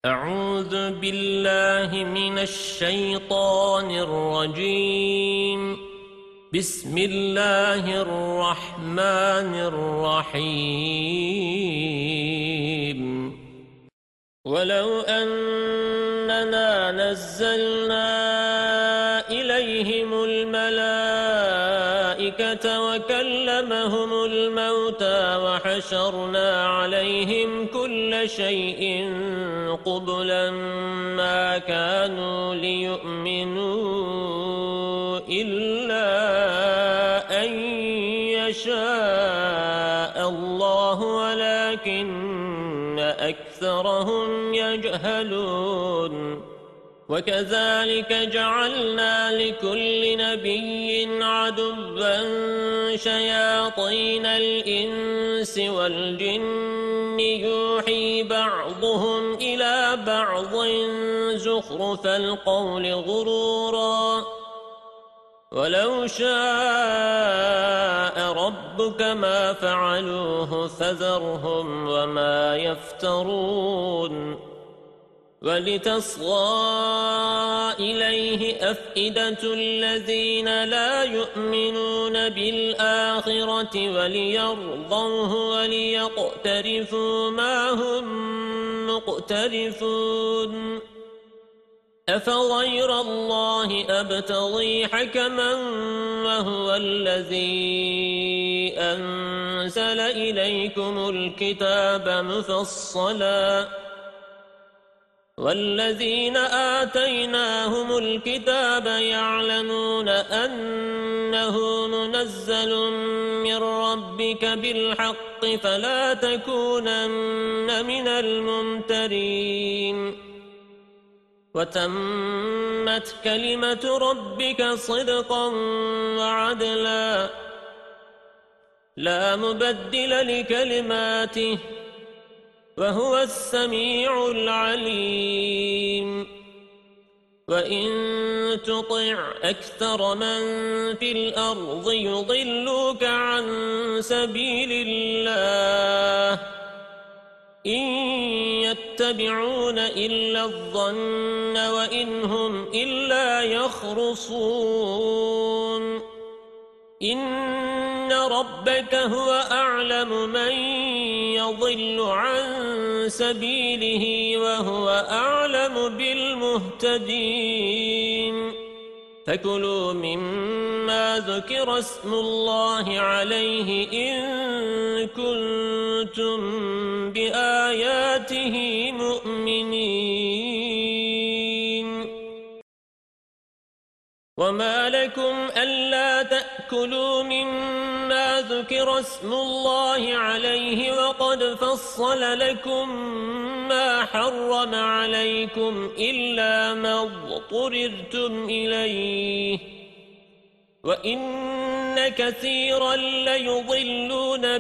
أعوذ بالله من الشيطان الرجيم. بسم الله الرحمن الرحيم. ولو أننا نزلنا إليهم الملائكة وكلمهم الموتى وحشرنا عليهم كل شيء قبلا ما كانوا ليؤمنوا إلا أن يشاء الله ولكن أكثرهم يجهلون. وكذلك جعلنا لكل نبي عدوا شياطين الإنس والجن يوحي بعضهم إلى بعض زخرف القول غرورا ولو شاء ربك ما فعلوه فذرهم وما يفترون. ولتصغى إليه أفئدة الذين لا يؤمنون بالآخرة وليرضوه وليقترفوا ما هم مقترفون. أفغير الله أبتغي حكما وهو الذي أنزل إليكم الكتاب مفصلا والذين آتيناهم الكتاب يعلمون أنه منزل من ربك بالحق فلا تكونن من الممترين. وتمت كلمة ربك صدقا وعدلا لا مبدل لكلماته وهو السميع العليم. وإن تطع أكثر من في الأرض يضلوك عن سبيل الله إن يتبعون إلا الظن وإن هم إلا يخرصون. إن ربك هو أعلم من يضل عن سبيله وهو أعلم بالمهتدين. فكلوا مما ذكر اسم الله عليه إن كنتم بآياته مؤمنين. وما لكم ألا تأكلوا مما ذكر اسم الله عليه وقد فصل لكم ما حرم عليكم إلا ما اضطررتم إليه وإن كثيرا ليضلون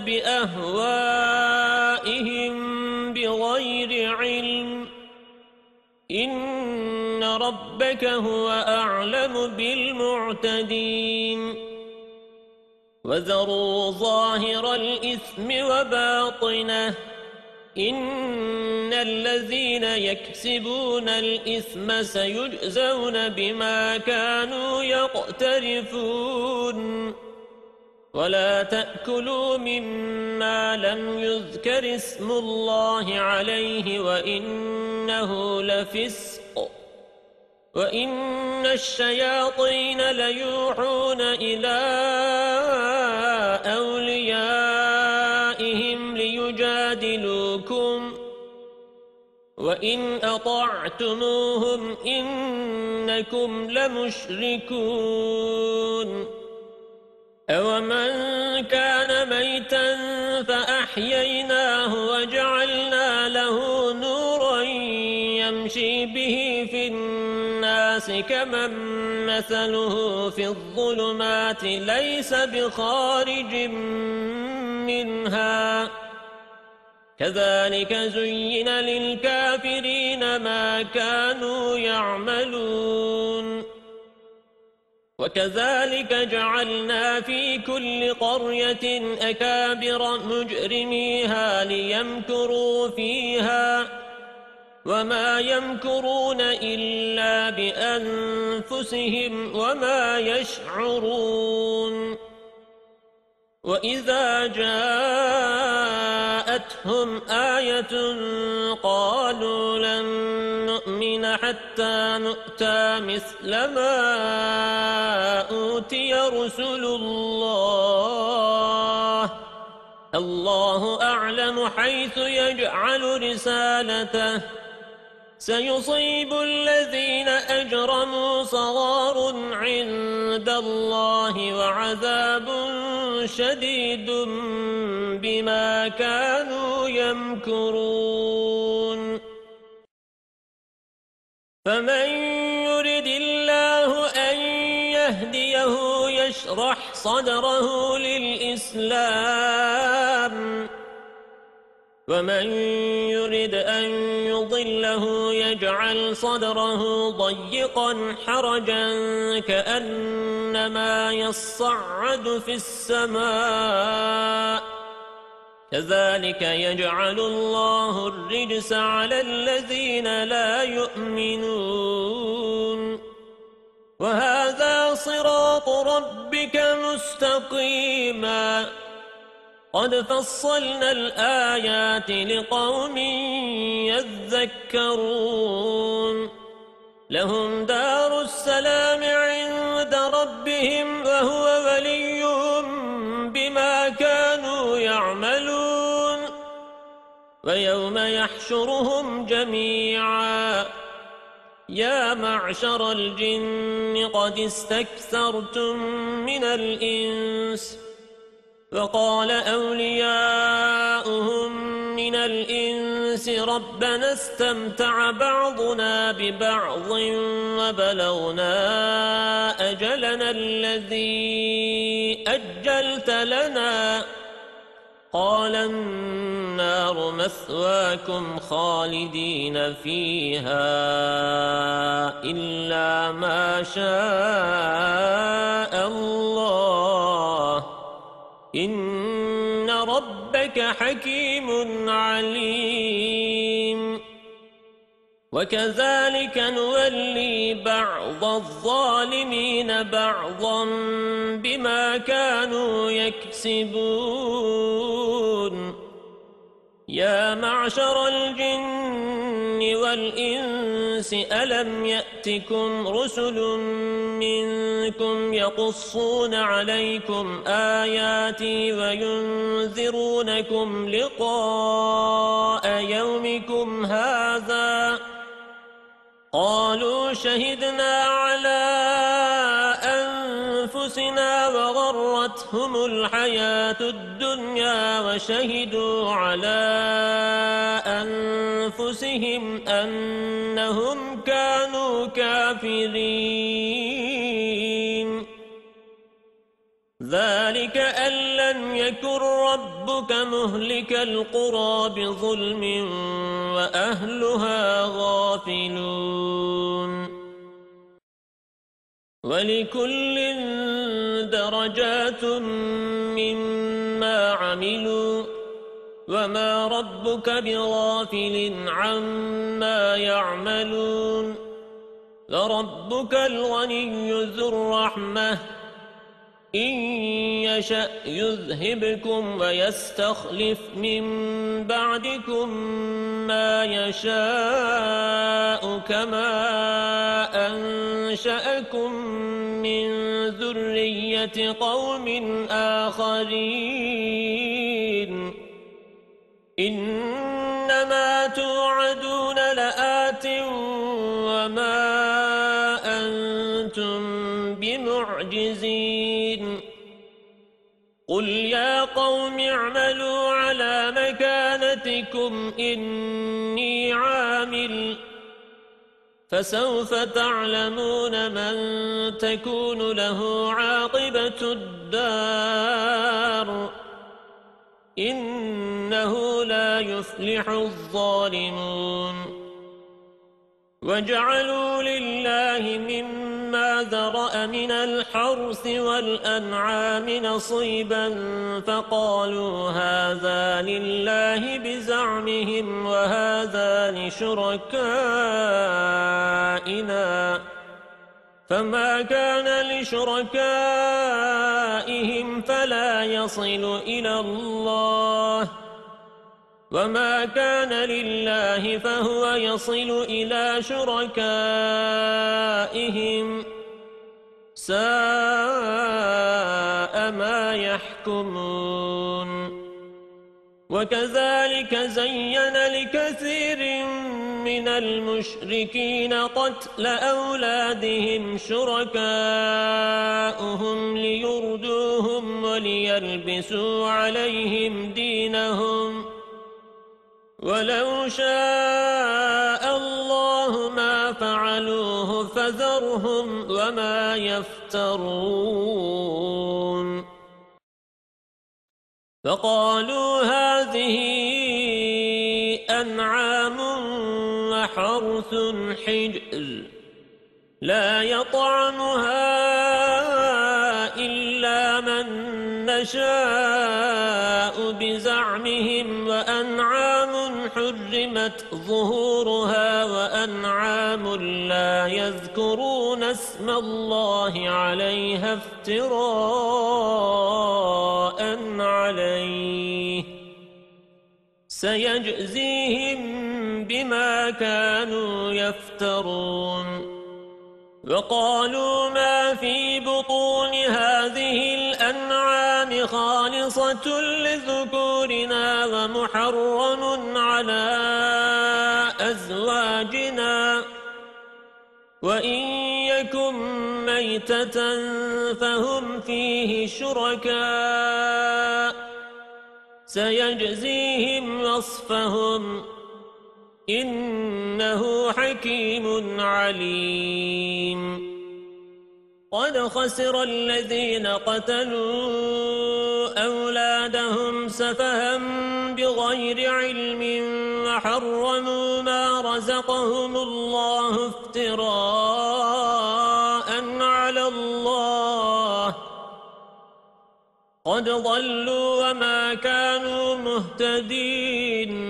بأهوائهم بغير علم. إن ربك هو أعلم بالمعتدين. وذروا ظاهر الإثم وباطنه إن الذين يكسبون الإثم سيجزون بما كانوا يقترفون. ولا تأكلوا مما لم يذكر اسم الله عليه وإنه لفسق وإن الشياطين ليوحون إلى أوليائهم ليجادلوكم وإن أطعتموهم إنكم لمشركون. أومن كان ميتا فأحييناه وجعلنا له نورا يمشي به في الناس كمن مثله في الظلمات ليس بخارج منها كذلك زين للكافرين ما كانوا يعملون. وكذلك جعلنا في كل قرية أكابر مجرميها ليمكروا فيها وما يمكرون إلا بأنفسهم وما يشعرون وإذا جاءتهم آية قالوا لن نؤمن حتى نؤتى مثل ما أوتي رسل الله أعلم حيث يجعل رسالته سيصيب الذين أجرموا صغار عند الله وعذاب شديد بما كانوا يمكرون فمن يرد الله أن يهديه يشرح صدره للإسلام ومن يرد أن يضله يجعل صدره ضيقا حرجا كأنما يصعد في السماء كذلك يجعل الله الرجس على الذين لا يؤمنون وهذا صراط ربك مستقيما قد فصلنا الآيات لقوم يذكرون لهم دار السلام عند ربهم وهو وليهم بما كانوا يعملون ويوم يحشرهم جميعا يا معشر الجن قد استكثرتم من الإنس وقال أولياؤهم من الإنس ربنا استمتع بعضنا ببعض وبلغنا أجلنا الذي أجلت لنا قال النار مثواكم خالدين فيها إلا ما شاء الله إن ربك حكيم عليم وكذلك نولي بعض الظالمين بعضا بما كانوا يكسبون يا معشر الجن والإنس ألم يأتكم رسل منكم يقصون عليكم آياتي وينذرونكم لقاء يومكم هذا قالوا شهدنا على أنفسنا وغرتهم الحياة الدنيا وشهدوا على أنفسهم أنهم كانوا كافرين ذلك أن لم يكن ربك مهلك القرى بظلم وأهلها غافلون ولكل درجات مما عملوا وما ربك بغافل عما يعملون لربك الغني ذو الرحمة إن يشأ يذهبكم ويستخلف من بعدكم ما يشاء كما أنشأكم من ذرية قوم آخرين إنما توعدون لآت وما أنتم بمعجزين قل يا قوم اعملوا على مكانتكم إني عامل فسوف تعلمون من تكون له عاقبة الدار إنه لا يفلح الظالمون وَجَعَلُوا لِلَّهِ مِمَّا ذَرَأَ مِنَ الْحَرْثِ وَالْأَنْعَامِ نَصِيبًا فَقَالُوا هَذَا لِلَّهِ بِزَعْمِهِمْ وَهَذَا لِشُرَكَائِنَا فَمَا كَانَ لِشُرَكَائِهِمْ فَلَا يَصِلُ إِلَى اللَّهِ وَمَا كَانَ لِلَّهِ فَهُوَ يَصِلُ إِلَى شُرَكَائِهِمْ سَاءَ مَا يَحْكُمُونَ وَكَذَلِكَ زَيَّنَ لِكَثِيرٍ مِنَ الْمُشْرِكِينَ قَتْلَ أَوْلَادِهِمْ شُرَكَاؤُهُمْ لِيُرْدُوهُمْ وَلِيَلْبِسُوا عَلَيْهِمْ دِينَهُمْ وَلَوْ شَاءَ اللَّهُ مَا فَعَلُوهُ فَذَرْهُمْ وَمَا يَفْتَرُونَ فَقَالُوا هَذِهِ أَنْعَامٌ وَحَرْثٌ حِجْرٌ لَا يَطْعَمُهَا إِلَّا مَن نَّشَاءُ بِزَعْمِهِمْ وَأَنْعَامٌ حُرِّمَتْ ظُهُورُهَا وَأَنْعَامٌ لَّا يَذْكُرُونَ اسْمَ اللَّهِ عَلَيْهَا افْتِرَاءً عَلَيْهِ سَيَجْزِيهِم بِمَا كَانُوا يَفْتَرُونَ وَقَالُوا مَا فِي بُطُونِ هَذِهِ الْأَنْعَامِ خَالِصَةٌ لِذُكُورِنَا وَمُحَرَّمٌ عَلَى أَزْوَاجِنَا وَإِنْ يَكُنْ مَيْتَةً فَهُمْ فِيهِ شُرَكَاءُ سَيَجْزِيهِمْ وَصْفَهُمْ إِنَّهُ حَكِيمٌ عَلِيمٌ قَدْ خَسِرَ الَّذِينَ قَتَلُوا أَوْلَادَهُمْ سَفَهًا بِغَيْرِ عِلْمٍ وَحَرَّمُوا مَا رَزَقَهُمُ اللَّهُ افْتِرَاءً عَلَى اللَّهِ قَدْ ضَلُّوا وَمَا كَانُوا مُهْتَدِينَ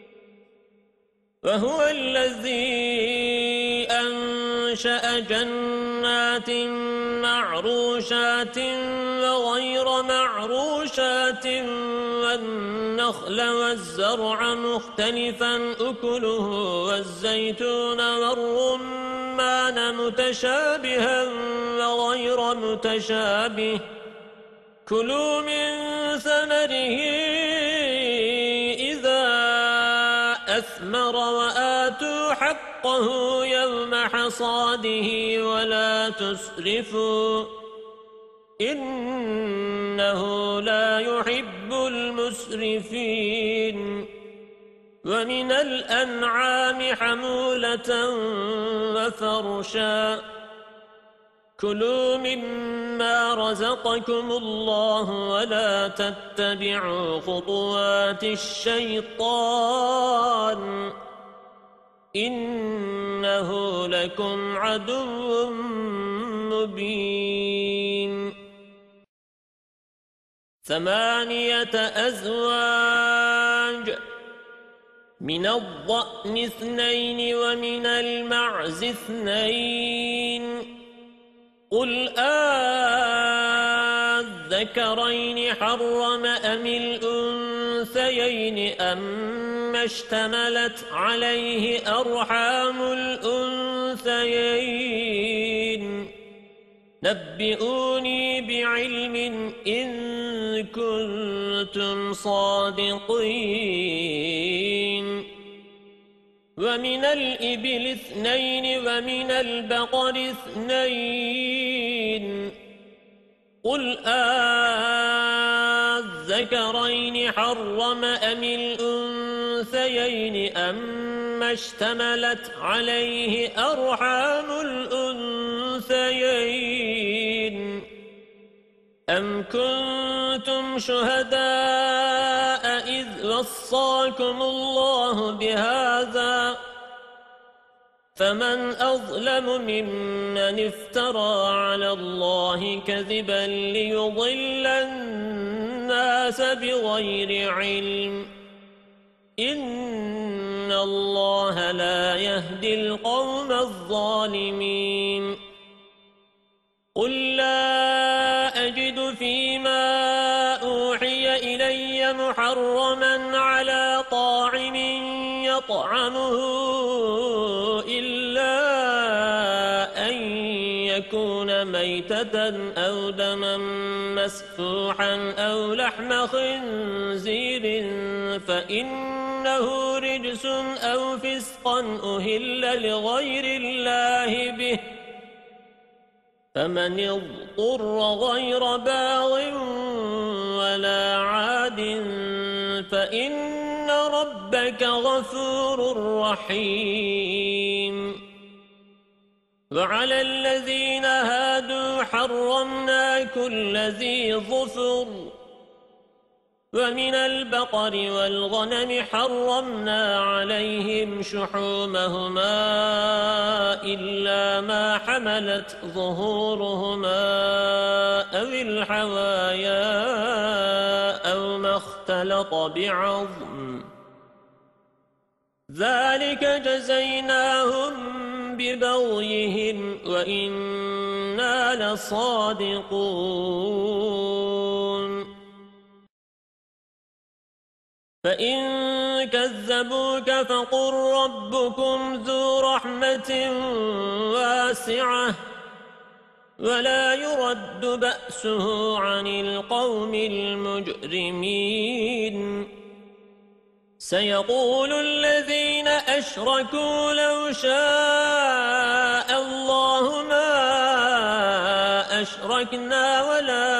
وَهُوَ الَّذِي أَنشَأَ جَنَّاتٍ مَّعْرُوشَاتٍ وَغَيْرَ مَعْرُوشَاتٍ وَالنَّخْلَ وَالزَّرْعَ مُخْتَلِفًا أُكُلُهُ وَالزَّيْتُونَ وَالرُّمَّانَ مُتَشَابِهًا وَغَيْرَ مُتَشَابِهٍ كُلُوا مِن ثَمَرِهِ إِذَا أَثْمَرَ وَآتُوا حَقَّهُ يَوْمَ حَصَادِهِ وَلَا تُسْرِفُوا إِنَّهُ لَا يُحِبُّ الْمُسْرِفِينَ وَمِنَ الْأَنْعَامِ حَمُولَةً وَفَرْشًا كُلُوا مِمَّا رَزَقَكُمُ اللَّهُ وَلَا تَتَّبِعُوا خُطُوَاتِ الشَّيْطَانِ إِنَّهُ لَكُمْ عَدُوٌّ مُبِينٌ 8 أزواج من الضأن 2 ومن المعز 2 قل الذكرين حرم أم الأنثيين أما اشتملت عليه أرحام الأنثيين نبئوني بعلم إن كنتم صادقين ومن الإبل 2 ومن البقر 2 قل الذكرين حرم أم الأنثيين أما اشتملت عليه أرحام الأنثيين أم كنتم شهداء إذ وصاكم الله بهذا فمن أظلم ممن افترى على الله كذبا ليضل الناس بغير علم إن الله لا يهدي القوم الظالمين قل لا أجد فيما أوحي إلي محرما على طاعم يطعمه إلا أن يكون ميتة أو دما مسفوحا أو لحم خنزير فإنه رجس أو فسقا أهل لغير الله به فمن اضطر غير باغ ولا عاد فإن ربك غفور رحيم وعلى الذين هادوا حرمنا كل ذي ظفر ومن البقر والغنم حرمنا عليهم شحومهما إلا ما حملت ظهورهما أو الحوايا أو ما اختلط بعظم ذلك جزيناهم ببغيهم وإنا لصادقون فإن كذبوك فقل ربكم ذو رحمة واسعة ولا يرد بأسه عن القوم المجرمين سيقول الذين أشركوا لو شاء الله ما أشركنا ولا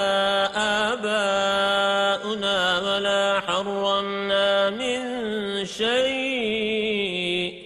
آباؤنا ولا حرمنا من شيء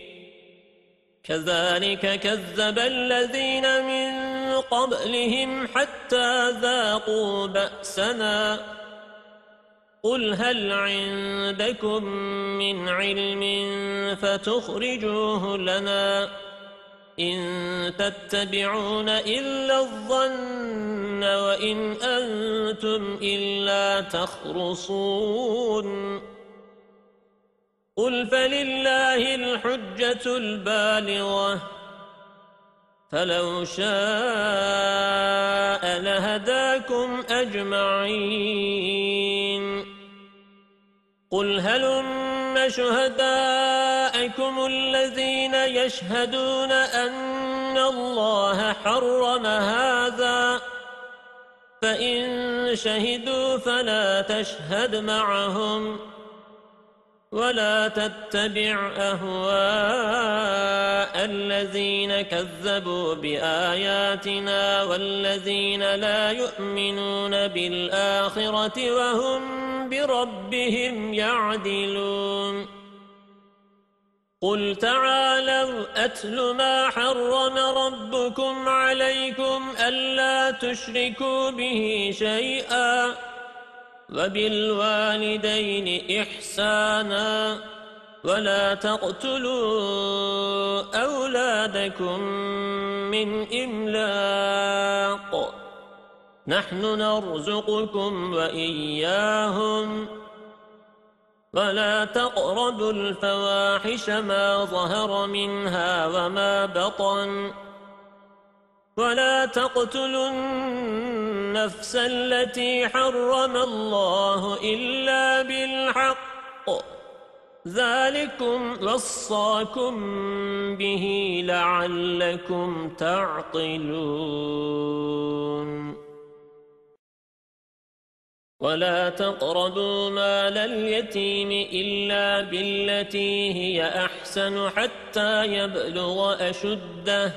كذلك كذب الذين من قبلهم حتى ذاقوا بأسنا قل هل عندكم من علم فتخرجوه لنا إن تتبعون إلا الظن وإن أنتم إلا تخرصون قل فلله الحجة البالغة فلو شاء لهداكم أجمعين قل هلم شهداءكم الذين يشهدون أن الله حرم هذا فإن شهدوا فلا تشهد معهم ولا تتبع أهواء الذين كذبوا بآياتنا والذين لا يؤمنون بالآخرة وهم بربهم يعدلون قل تعالوا أتل ما حرم ربكم عليكم ألا تشركوا به شيئا وبالوالدين إحسانا ولا تقتلوا أولادكم من إملاق نحن نرزقكم وإياهم ولا تقربوا الفواحش ما ظهر منها وما بطن ولا تقتلوا النفس التي حرم الله إلا بالحق ذلكم وصاكم به لعلكم تعقلون ولا تقربوا مال اليتيم إلا بالتي هي أحسن حتى يبلغ أشده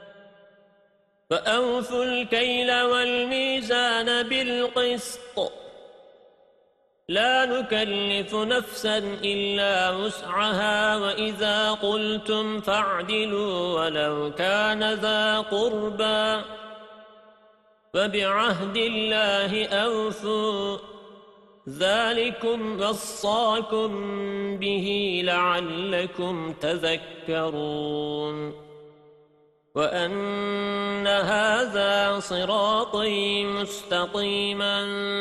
فأوفوا الكيل والميزان بالقسط لا نكلف نفسا إلا وسعها وإذا قلتم فاعدلوا ولو كان ذا قربى وبعهد الله أوفوا ذلكم وصاكم به لعلكم تذكرون وأن هذا صراطي مستقيما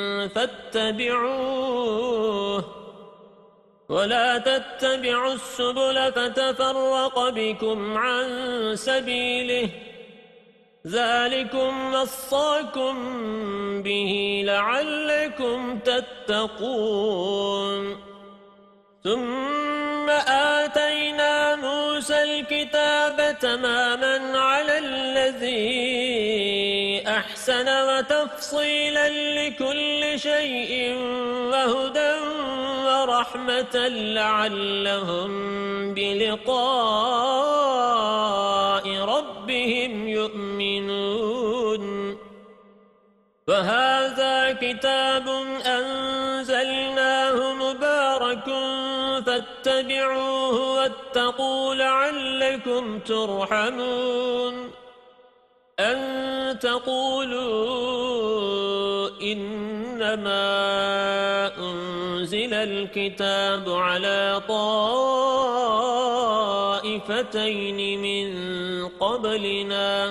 فاتبعوه ولا تتبعوا السبل فتفرق بكم عن سبيله ذلكم وصاكم به لعلكم تتقون ثم آتينا موسى الكتاب تماما على الذي أحسن وتفصيلا لكل شيء وهدى ورحمة لعلهم بلقاء ربهم يؤمنون وهذا كتاب أنزلناه مبارك فاتبعوه واتقوا لعلكم ترحمون أن تقولوا إنما أنزل الكتاب على طائفتين من قبلنا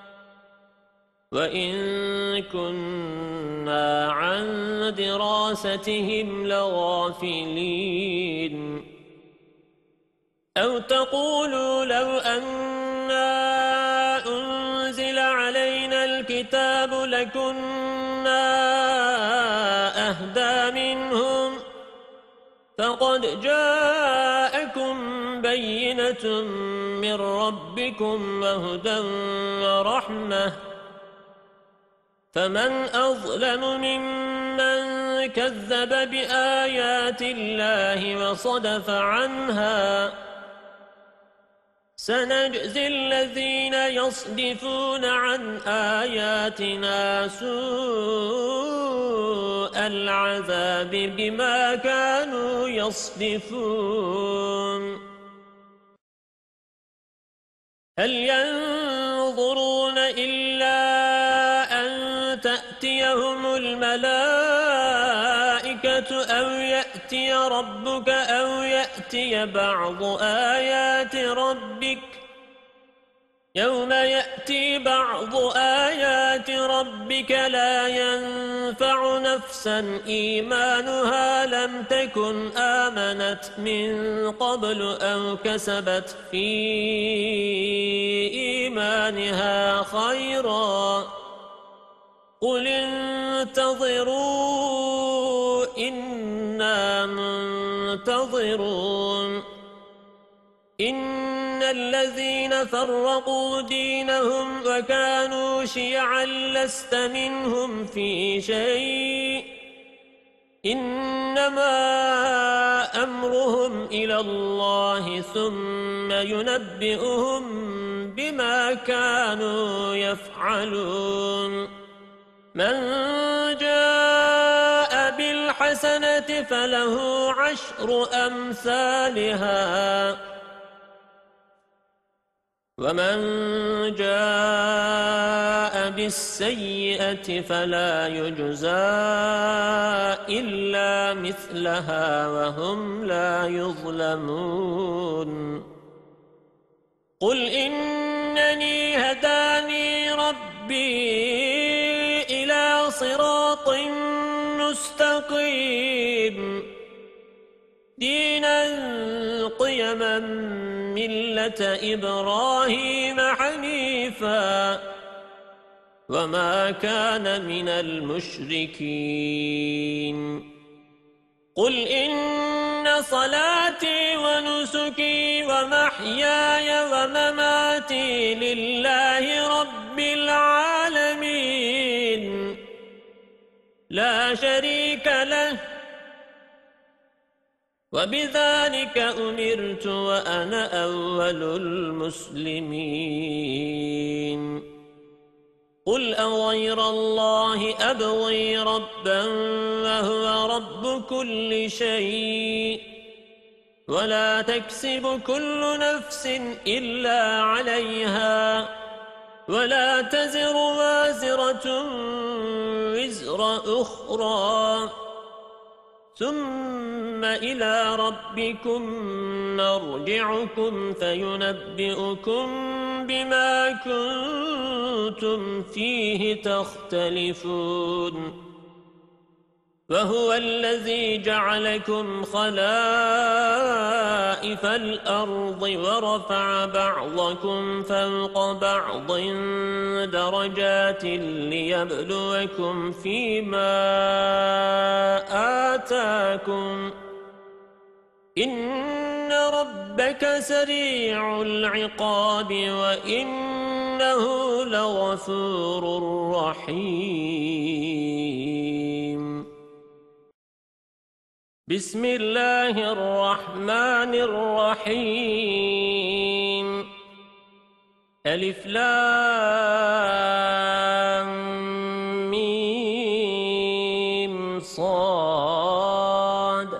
وإن كنا عن دراستهم لغافلين أو تقولوا لو أنا أنزل علينا الكتاب لكنا أهدى منهم فقد جاءكم بينة من ربكم وهدى ورحمة فمن أظلم ممن كذب بآيات الله وصدف عنها سنجزي الذين يصدفون عن آياتنا سوء العذاب بما كانوا يصدفون هل ينظرون إلا تأتيهم الملائكة أو يأتي ربك أو يأتي بعض آيات ربك يوم يأتي بعض آيات ربك لا ينفع نفسا إيمانها لم تكن آمنت من قبل أو كسبت في إيمانها خيرا قل انتظروا إنا منتظرون إن الذين فرقوا دينهم وكانوا شيعا لست منهم في شيء إنما أمرهم إلى الله ثم ينبئهم بما كانوا يفعلون من جاء بالحسنة فله عشر أمثالها ومن جاء بالسيئة فلا يجزى إلا مثلها وهم لا يظلمون قل إنني هداني ربي إلى صراط مستقيم دينا قيما ملة إبراهيم حنيفا وما كان من المشركين قل إن صلاتي ونسكي ومحياي ومماتي لله رب العالمين لا شريك له وبذلك أمرت وأنا أول المسلمين قل أغير الله أبغي ربا وهو رب كل شيء ولا تكسب كل نفس إلا عليها ولا تزر وازرة وزر أخرى ثم إلى ربكم مرجعكم فينبئكم بما كنتم فيه تختلفون وهو الذي جعلكم خلائف الأرض ورفع بعضكم فوق بعض درجات ليبلوكم فيما آتاكم إن ربك سريع العقاب وإنه لغفور رحيم بسم الله الرحمن الرحيم ألف لام ميم صاد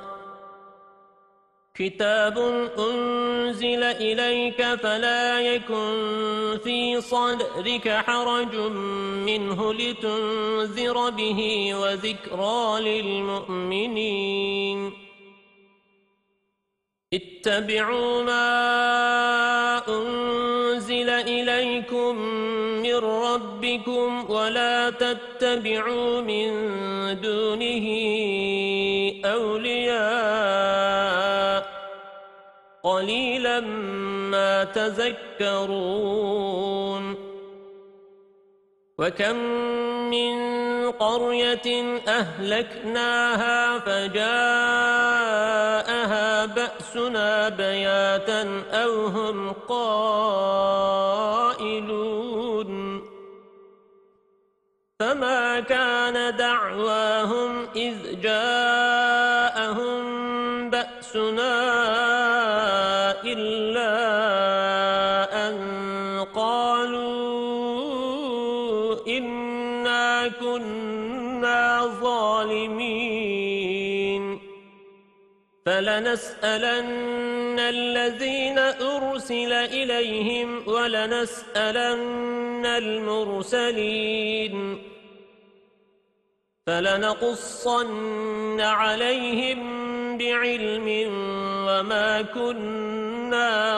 كتاب أنزل إليك فلا يكن في صدرك حرج منه لتنذر به وذكرى للمؤمنين اتبعوا ما أنزل إليكم من ربكم ولا تتبعوا من دونه أولياء قليلا ما تذكرون وكم من قرية أهلكناها فجاءها بأسنا بياتا أو هم قائلون فما كان دعواهم إذ جاءهم بأسنا إلا أن قالوا إنا كنا ظالمين فلنسألن الذين أرسل إليهم ولنسألن المرسلين فلنقصن عليهم بعلم وما كنا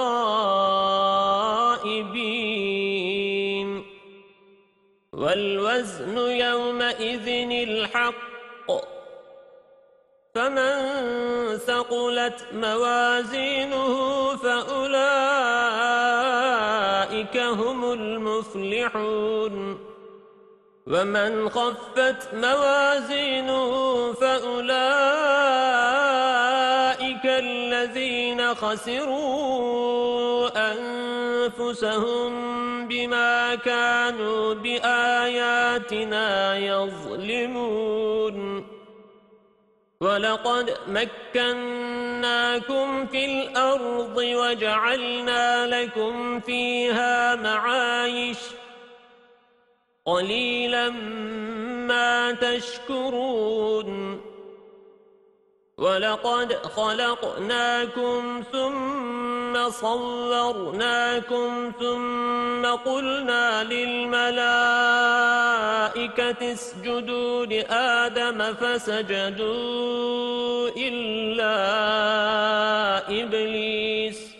غائبين والوزن يومئذ الحق فمن ثقلت موازينه فأولئك هم المفلحون ومن خفت موازينه فأولئك الذين خسروا أنفسهم بما كانوا بآياتنا يظلمون ولقد مكناكم في الأرض وجعلنا لكم فيها معايش قليلا ما تشكرون ولقد خلقناكم ثم صورناكم ثم قلنا للملائكة اسجدوا لآدم فسجدوا إلا إبليس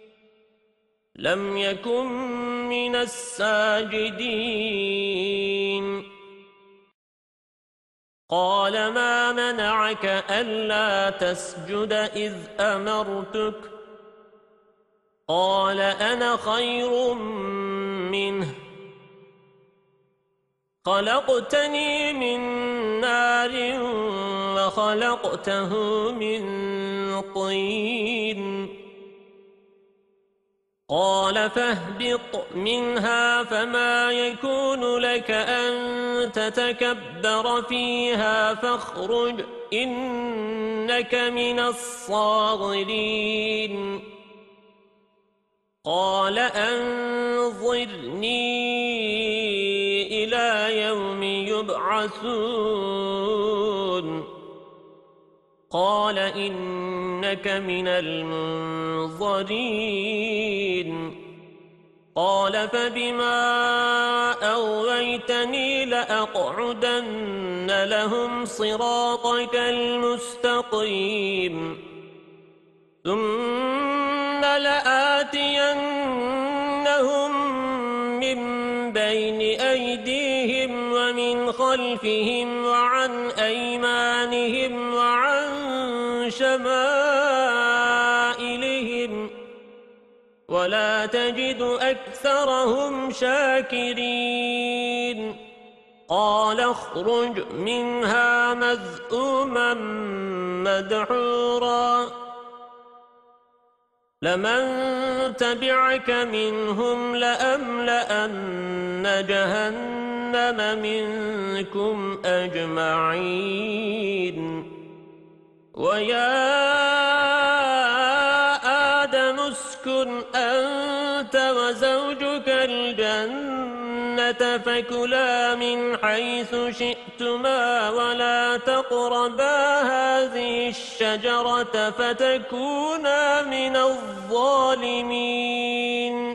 لم يكن من الساجدين قال ما منعك ألا تسجد إذ أمرتك قال أنا خير منه خلقتني من نار وخلقته من طين قال فاهبط منها فما يكون لك أن تتكبر فيها فاخرج إنك من الصاغرين قال أنظرني إلى يوم يبعثون قال إنك من المنظرين قال فبما أغويتني لأقعدن لهم صراطك المستقيم ثم لآتينهم من بين أيديهم ومن خلفهم وعن أيمانهم وعن شمائلهم ولا تجد أكثرهم شاكرين قال اخرج منها مذءوما مدحورا لمن تبعك منهم لأملأن جهنم منكم أجمعين ويا آدم اسكن أنت وزوجك الجنة فكلا من حيث شئتما ولا تقربا هذه الشجرة فتكونا من الظالمين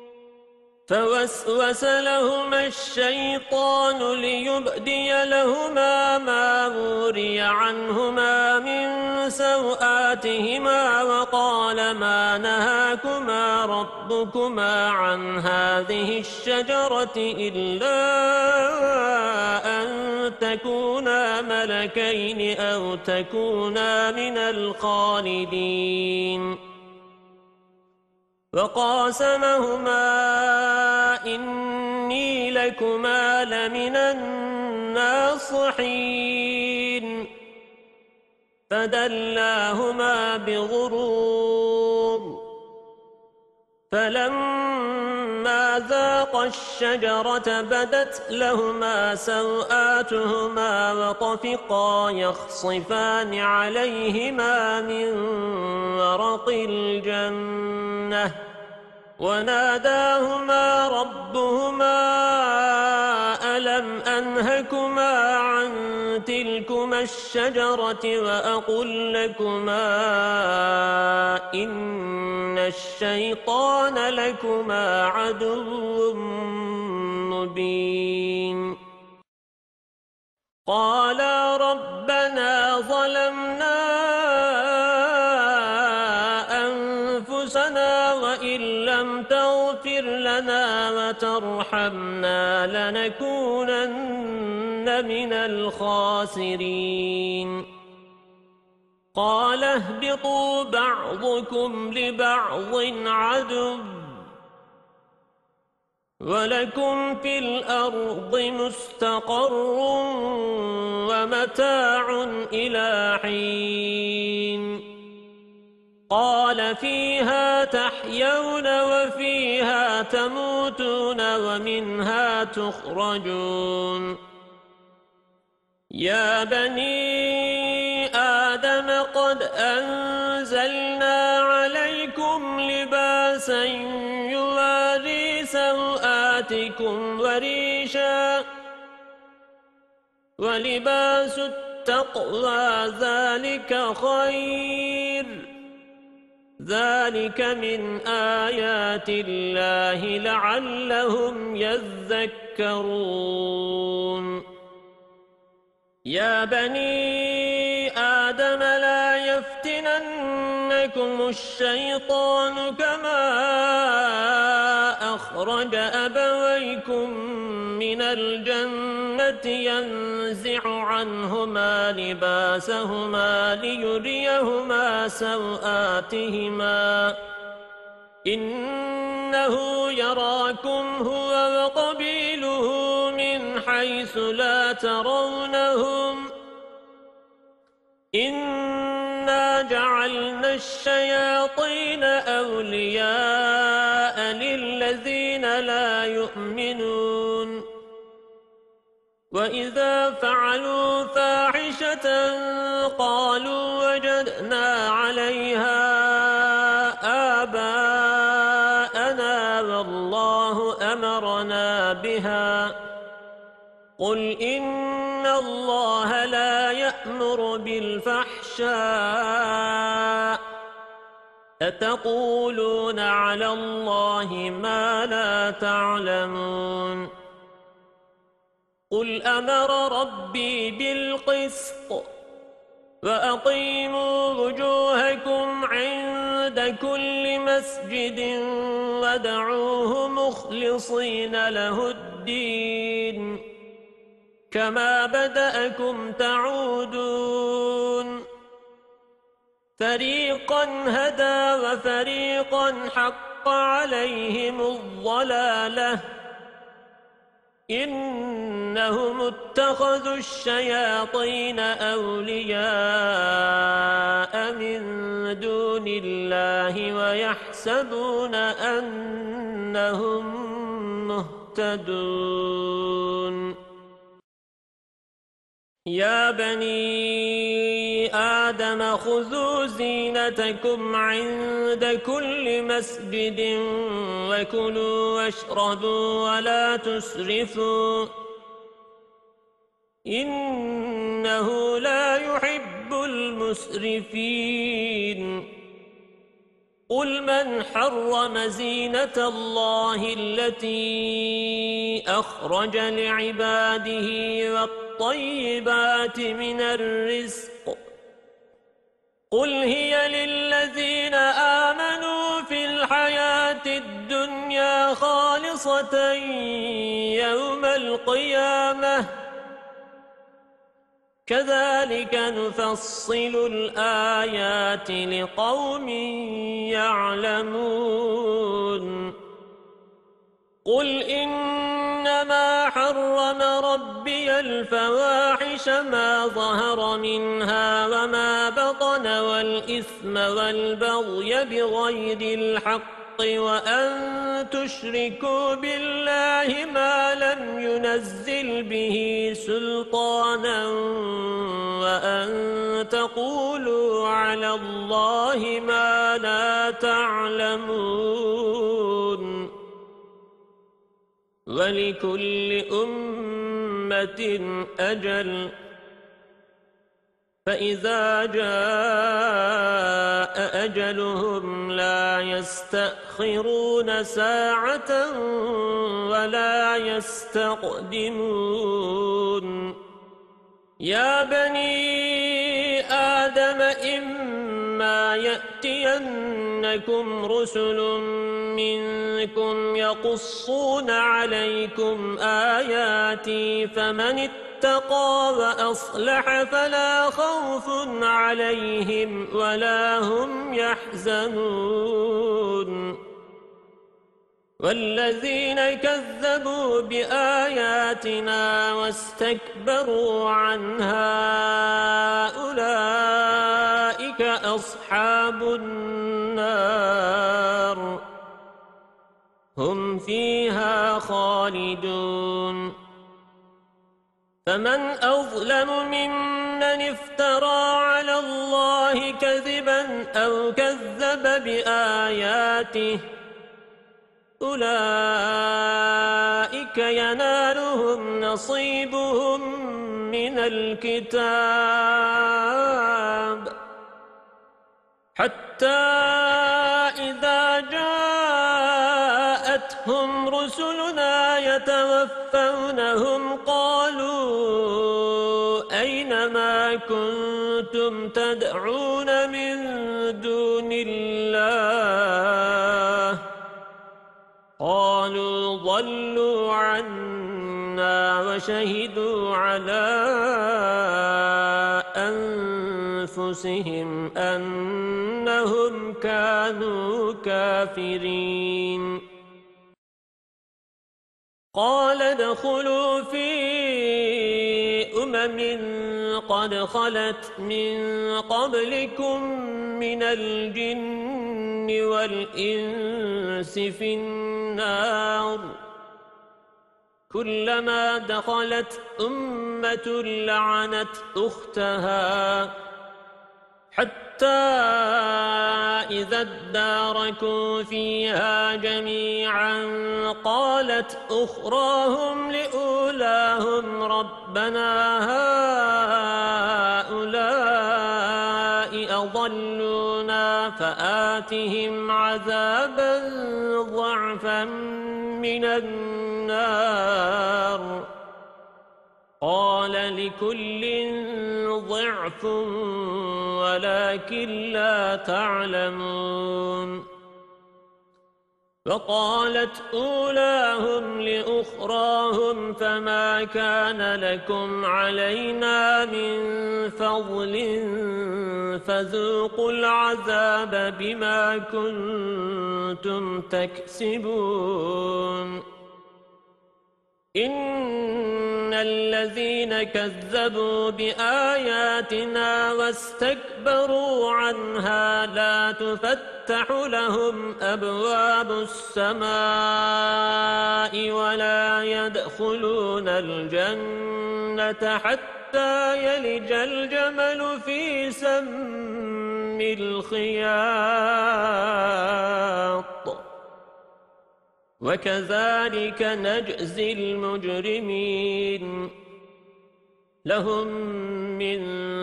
فوسوس لهما الشيطان ليبدي لهما ما وري عنهما من سوآتهما وقال ما نهاكما ربكما عن هذه الشجرة إلا أن تكونا ملكين أو تكونا من الخالدين وقاسمهما إني لكما لمن الناصحين فدلاهما بغرور فلما ذاقا الشجرة بدت لهما سوآتهما وطفقا يخصفان عليهما من ورق الجنة وناداهما ربهما ألم أنهكما عن تلكما الشجرة وأقل لكما إن الشيطان لكما عدو مبين قالا ربنا ظلمنا أنفسنا وإن لم تغفر لنا وترحمنا لنكونن من الخاسرين قال اهبطوا بعضكم لبعض عدو ولكم في الأرض مستقر ومتاع إلى حين قال فيها تحيون وفيها تموتون ومنها تخرجون يا بني آدم قد أنزلنا عليكم لباسا يواري سوآتكم وريشا ولباس التقوى ذلك خير ذلك من آيات الله لعلهم يذكرون يا بني آدم لا يفتننكم الشيطان كما أخرج أبويكم من الجنة ينزع عنهما لباسهما ليريهما سوآتهما إنه يراكم هو وقبيله من حيث لا ترونهم إنا جعلنا الشياطين أولياء للذين لا يؤمنون وإذا فعلوا فاحشة قالوا وجدنا عليها آباءنا والله أمرنا بها قل إن الله لا يأمر بالفحشاء أتقولون على الله ما لا تعلمون قل أمر ربي بالقسط وأقيموا وجوهكم عند كل مسجد وادعوه مخلصين له الدين كما بدأكم تعودون فريقا هدى وفريقا حق عليهم الضلالة إنهم اتخذوا الشياطين أولياء من دون الله ويحسبون أنهم مهتدون يا بني آدم خذوا زينتكم عند كل مسجد وكلوا واشربوا ولا تسرفوا إنه لا يحب المسرفين قل من حرم زينة الله التي أخرج لعباده والطيبات من الرزق قل هي للذين آمنوا في الحياة الدنيا خالصة يوم القيامة كذلك نفصل الآيات لقوم يعلمون قل إنما حرم ربي الفواحش ما ظهر منها وما بطن والإثم والبغي بغير الحق وأن تشركوا بالله ما لم ينزل به سلطانا وأن تقولوا على الله ما لا تعلمون ولكل أمة أجل فإذا جاء أجلهم لا يستأخرون ساعة ولا يستقدمون يا بني آدم إما يأتينكم رسل منكم يقصون عليكم آياتي فمن اتقى وأصلح فلا خوف عليهم ولا هم يحزنون والذين كذبوا بآياتنا واستكبروا عنها أولئك أصحاب النار هم فيها خالدون فمن أظلم ممن افترى على الله كذبا أو كذب بآياته أولئك ينالهم نصيبهم من الكتاب حتى إذا جاءتهم رسلنا يتوفونهم قالوا أين ما كنتم تدعون من دون الله قالوا ضلوا عنا وشهدوا على أنفسهم أنهم كانوا كافرين قال ادخلوا في قد خلت من قبلكم من الجن والإنس في النار كلما دخلت أمة لعنت أختها حتى إذا اداركوا فيها جميعا قالت أخراهم لأولاهم ربنا هؤلاء أضلونا فآتهم عذابا ضعفا من النار قال لكل ضعف ولكن لا تعلمون وقالت أولاهم لأخراهم فما كان لكم علينا من فضل فذوقوا العذاب بما كنتم تكسبون إن الذين كذبوا بآياتنا واستكبروا عنها لا تفتح لهم أبواب السماء ولا يدخلون الجنة حتى يلج الجمل في سم الخياط وكذلك نجزي المجرمين لهم من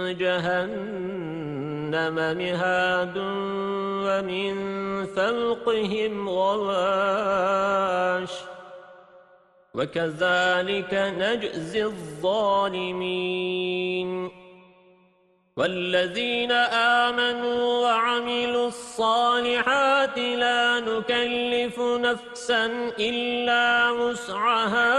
جهنم مهاد ومن فوقهم غواش وكذلك نجزي الظالمين والذين آمنوا وعملوا الصالحات لا نكلف نفسا إلا وسعها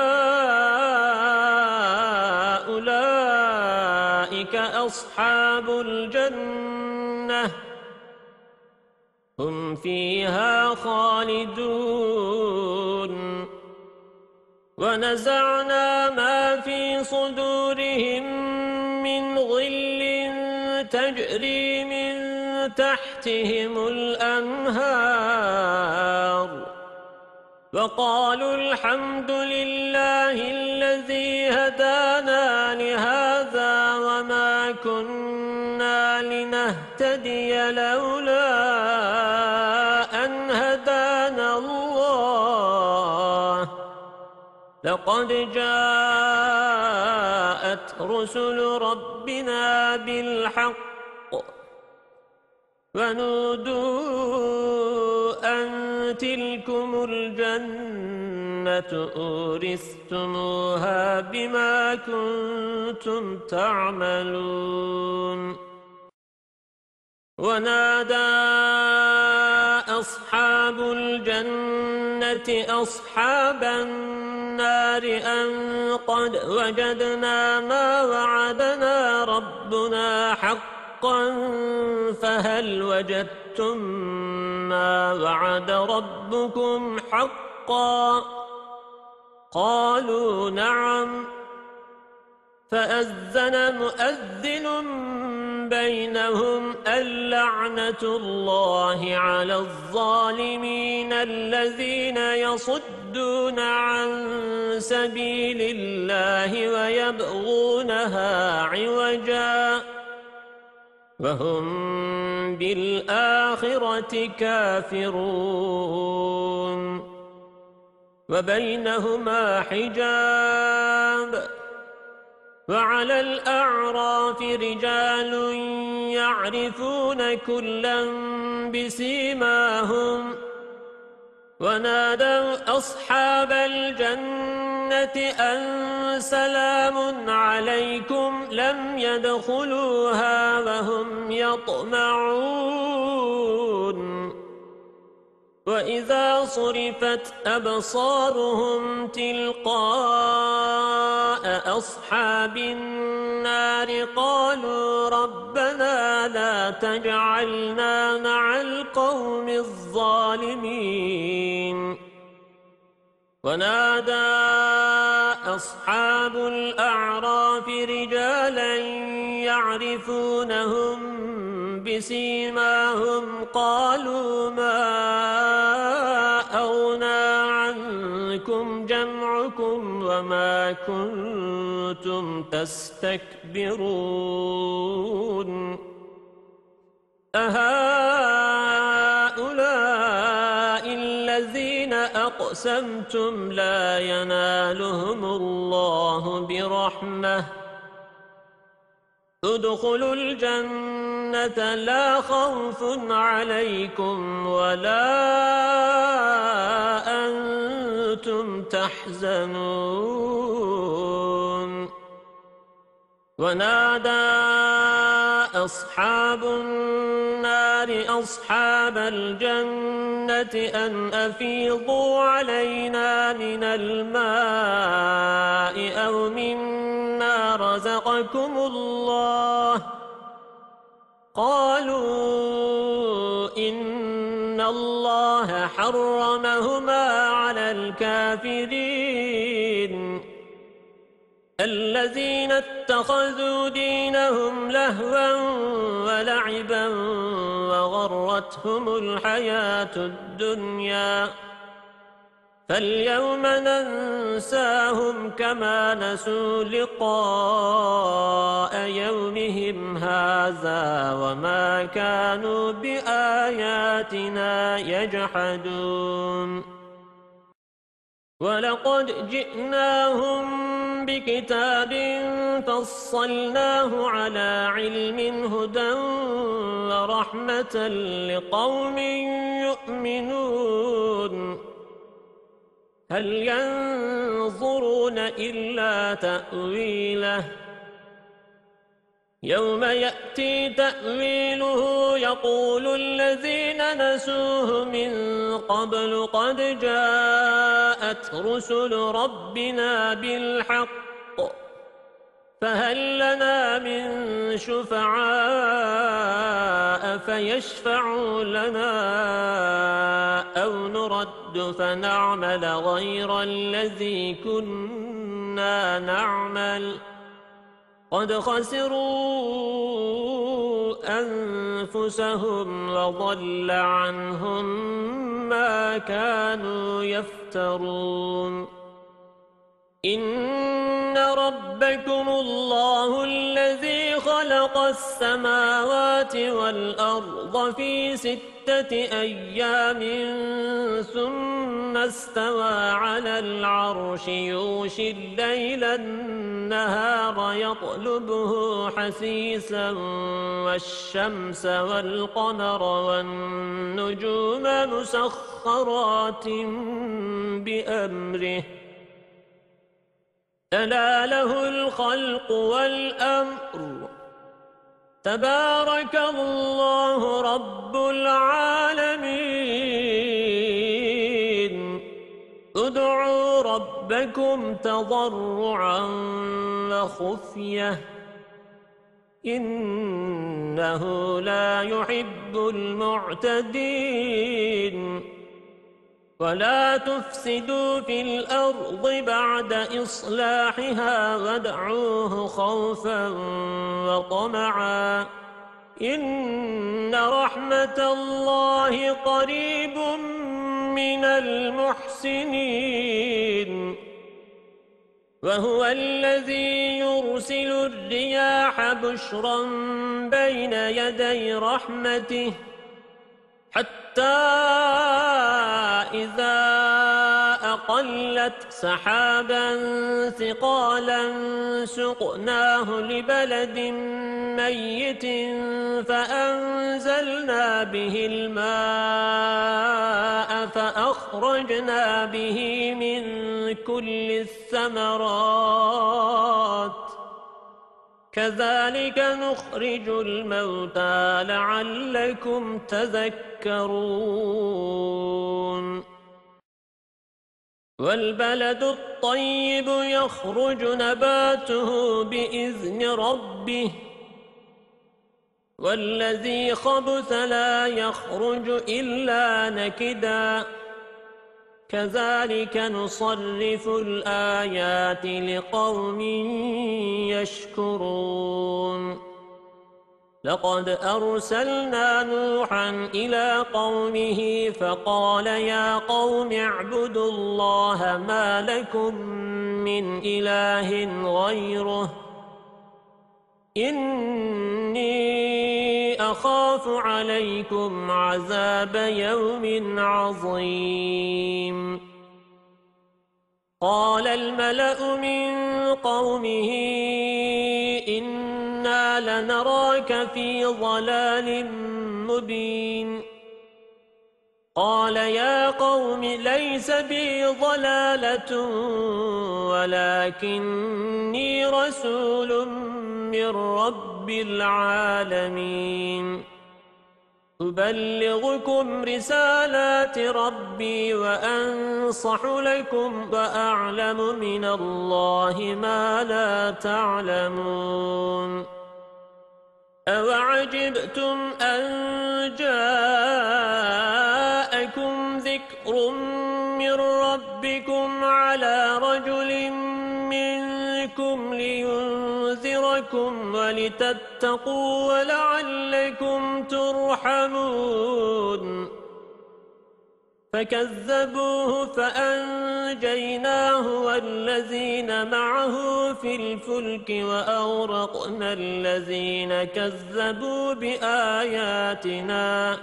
أولئك أصحاب الجنة هم فيها خالدون ونزعنا ما في صدورهم من غل تجري من تحتهم الأنهار وقالوا الحمد لله الذي هدانا لهذا وما كنا لنهتدي لولا أن هدانا الله لقد جاءت رسل ربنا بالحق ونودوا أن تلكم الجنة أورثتموها بما كنتم تعملون ونادى أصحاب الجنة أصحاب النار أن قد وجدنا ما وعدنا ربنا حقا فهل وجدتم ما وعد ربكم حقا قالوا نعم فأذن مؤذن بينهم اللعنة الله على الظالمين الذين يصدون عن سبيل الله ويبغونها عوجا وهم بالآخرة كافرون وبينهما حجاب وعلى الأعراف رجال يعرفون كلا بسيماهم ونادوا أصحاب الجنة أن سلام عليكم لم يدخلوها وهم يطمعون وإذا صرفت أبصارهم تلقاء أصحاب النار قالوا ربنا لا تجعلنا مع القوم الظالمين ونادى أصحاب الأعراف رجالا يعرفونهم بسيماهم قالوا ما أغنى عنكم جمعكم وما كنتم تستكبرون أهؤلاء الذين أقسمتم لا ينالهم الله برحمة ادخلوا الجنة لا خوف عليكم ولا أنتم تحزنون ونادى أصحاب النار أصحاب الجنة أن أفيضوا علينا من الماء أو مما رزقكم الله قالوا إن الله حرمهما على الكافرين الذين اتخذوا دينهم لهوا ولعبا وغرتهم الحياة الدنيا فاليوم ننساهم كما نسوا لقاء يومهم هذا وما كانوا بآياتنا يجحدون ولقد جئناهم بكتاب فصلناه على علم هدى ورحمة لقوم يؤمنون هل ينظرون إلا تأويله يوم يأتي تأويله يقول الذين نسوه من قبل قد جاءت رسل ربنا بالحق فهل لنا من شفعاء فيشفعوا لنا أو نرد فنعمل غير الذي كنا نعمل قد خسروا أنفسهم وضل عنهم ما كانوا يفترون إن ربكم الله الذي خلق السماوات والأرض في 6 أيام ثم استوى على العرش يغشي الليل النهار يطلبه حثيثا والشمس والقمر والنجوم مسخرات بأمره ألا له الخلق والأمر تبارك الله رب العالمين ادعوا ربكم تضرعا وخفية إنه لا يحب المعتدين ولا تفسدوا في الأرض بعد إصلاحها وادعوه خوفا وطمعا إن رحمة الله قريب من المحسنين وهو الذي يرسل الرياح بشرا بين يدي رحمته حتى إذا أقلت سحابا ثقالا سقناه لبلد ميت فأنزلنا به الماء فأخرجنا به من كل الثمرات كذلك نخرج الموتى لعلكم تذكرون والبلد الطيب يخرج نباته بإذن ربه والذي خبث لا يخرج إلا نكدا كذلك نصرف الآيات لقوم يشكرون لقد أرسلنا نوحا إلى قومه فقال يا قوم اعبدوا الله ما لكم من إله غيره إني أخاف عليكم عذاب يوم عظيم قال الملأ من قومه إن إنا لنراك في ضلال مبين قال يا قوم ليس بي ضلالة ولكني رسول من رب العالمين أبلغكم رسالات ربي وأنصح لكم وأعلم من الله ما لا تعلمون أوعجبتم أن جاءكم ذكر من ربكم على رجل منكم لينذركم ولتتقوا ولعلكم ترحمون فكذبوه فأنجيناه والذين معه في الفلك وأغرقنا الذين كذبوا بآياتنا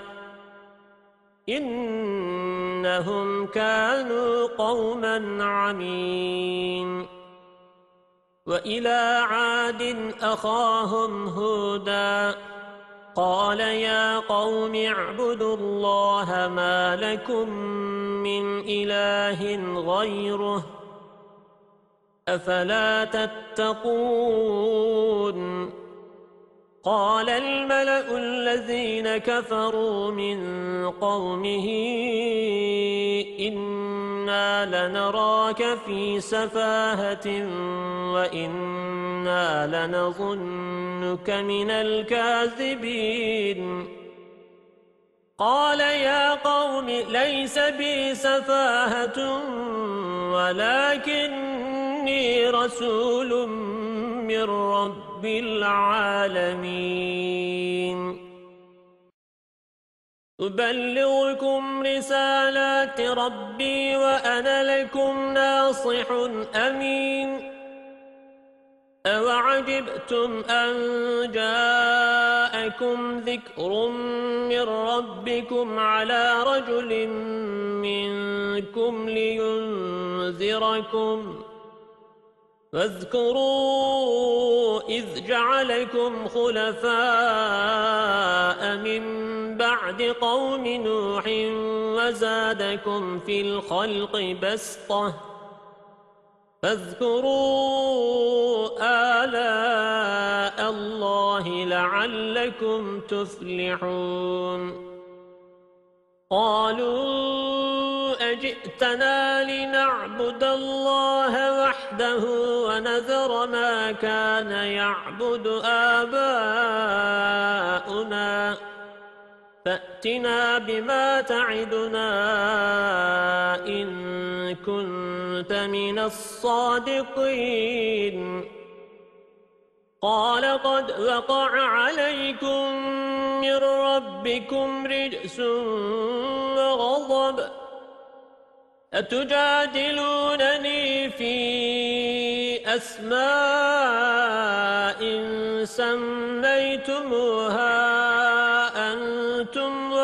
إنهم كانوا قوما عمين وإلى عاد أخاهم هودا قال يا قوم اعبدوا الله ما لكم من إله غيره أفلا تتقون قال الملأ الذين كفروا من قومه إنا لنراك في سفاهة وإنا لنظنك من الكاذبين قال يا قوم ليس بي سفاهة ولكني رسول من رب العالمين أبلغكم رسالات ربي وأنا لكم ناصح أمين أوعجبتم أن جاءكم ذكر من ربكم على رجل منكم لينذركم واذكروا إذ جعلكم خلفاء من بعد قوم نوح وزادكم في الخلق بسطة فاذكروا آلاء الله لعلكم تفلحون قالوا أجئتنا لنعبد الله وحده ونذر ما كان يعبد آباؤنا فأتنا بما تعدنا إن كنت من الصادقين قال قد وقع عليكم من ربكم رجس وغضب أتجادلونني في أسماء سميتموها أنتم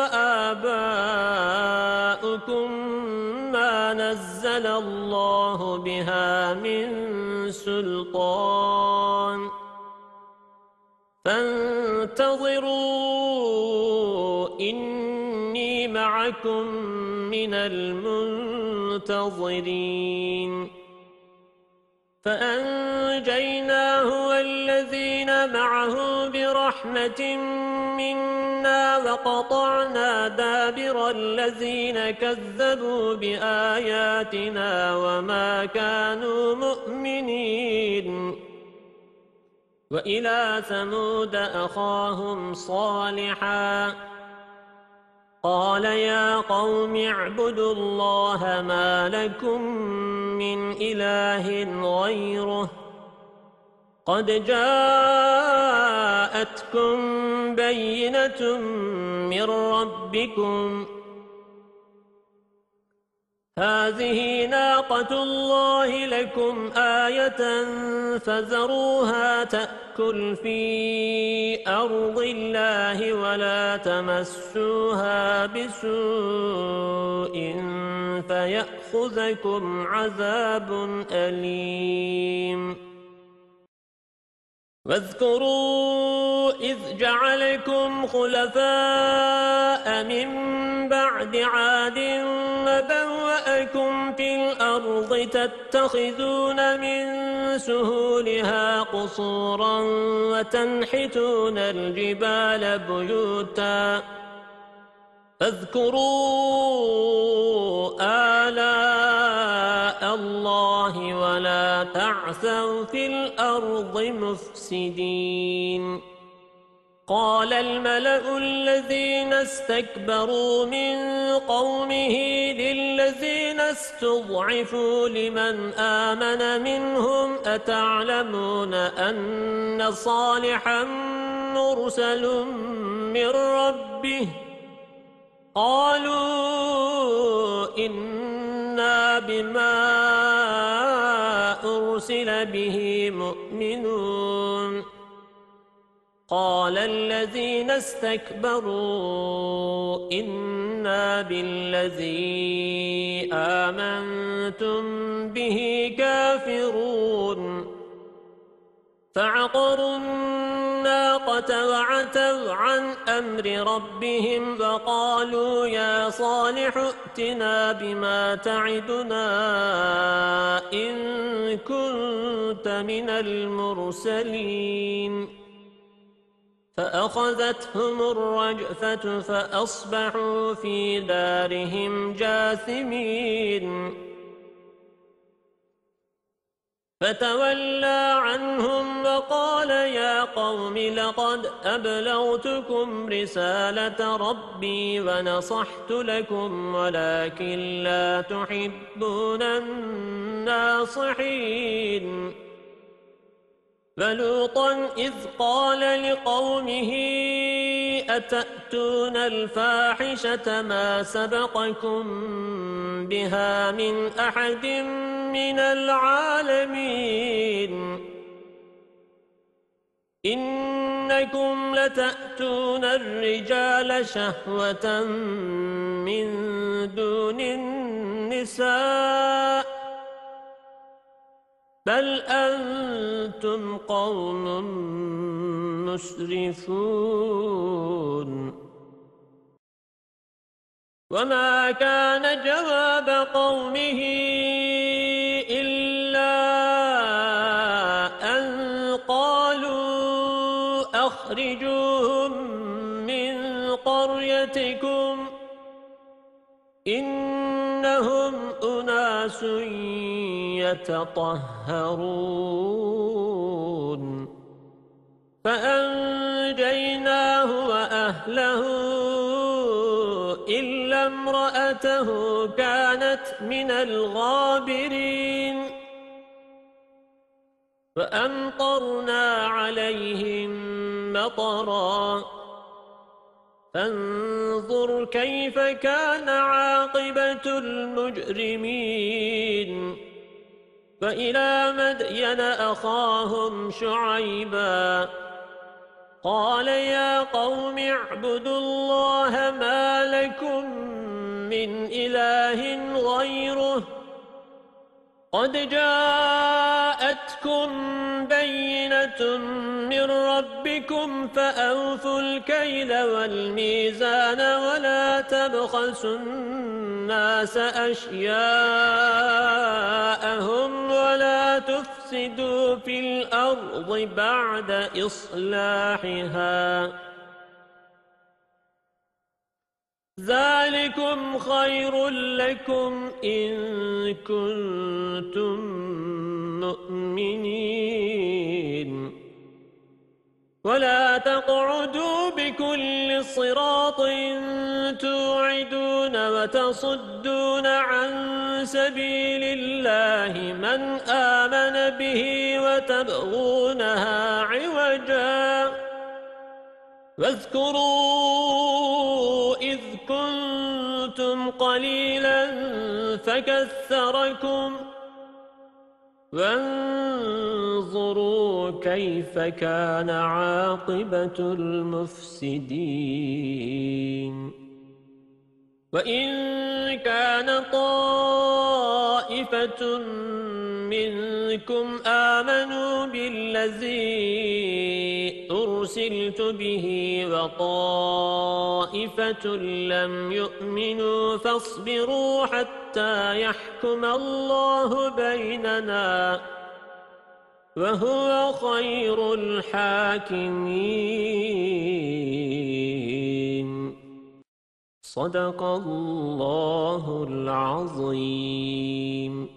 وآباؤكم ما نزل الله بها من سلطان فانتظروا إني معكم من المنتظرين فأنجيناه والذين معه برحمة منا وقطعنا دابر الذين كذبوا بآياتنا وما كانوا مؤمنين وإلى ثمود أخاهم صالحا قال يا قوم اعبدوا الله ما لكم من إله غيره قد جاءتكم بينة من ربكم هذه ناقة الله لكم آية فذروها تأكل في أرض الله ولا تمسوها بسوء فيأخذكم عذاب أليم واذكروا إذ جعلكم خلفاء من بعد عاد وبوأكم في الأرض تتخذون من سهولها قصورا وتنحتون الجبال بيوتا فاذكروا آلاء الله ولا تعثوا في الأرض مفسدين قال الملأ الذين استكبروا من قومه للذين استضعفوا لمن آمن منهم أتعلمون أن صالحا مرسل من ربه قالوا إنا بما أرسل به مؤمنون قال الذين استكبروا إنا بالذي آمنتم به كافرون فعقروا الناقة وعتوا عن أمر ربهم فقالوا يا صالح ائتنا بما تعدنا إن كنت من المرسلين فأخذتهم الرجفة فأصبحوا في دارهم جاثمين فتولى عنهم وقال يا قوم لقد أبلغتكم رسالة ربي ونصحت لكم ولكن لا تحبون الناصحين ولوطا إذ قال لقومه أتأتون الفاحشة ما سبقكم بها من أحد من العالمين إنكم لتأتون الرجال شهوة من دون النساء بل أنتم قوم مسرفون وما كان جواب قومه إلا أن قالوا أخرجوهم من قريتكم إنهم أناس يتطهرون فأنجيناه وأهله إلا امرأته كانت من الغابرين فأمطرنا عليهم مطرا فانظر كيف كان عاقبة المجرمين وإلى مدين أخاهم شعيبا قال يا قوم اعبدوا الله ما لكم من إله غيره قد جاءتكم بينة من ربكم فأوفوا الكيل والميزان ولا تبخسوا الناس أشياءهم ولا تفسدوا في الأرض بعد إصلاحها ذلكم خير لكم إن كنتم مؤمنين ولا تقعدوا بكل صراط توعدون وتصدون عن سبيل الله من آمن به وتبغونها عوجا واذكروا إذ كنتم قليلا فكثركم وانظروا كيف كان عاقبة المفسدين وإن كان طائفة منكم آمنوا بالذي أرسلت به وطائفة لم يؤمنوا فاصبروا حتى يحكم الله بيننا وهو خير الحاكمين. صدق الله العظيم.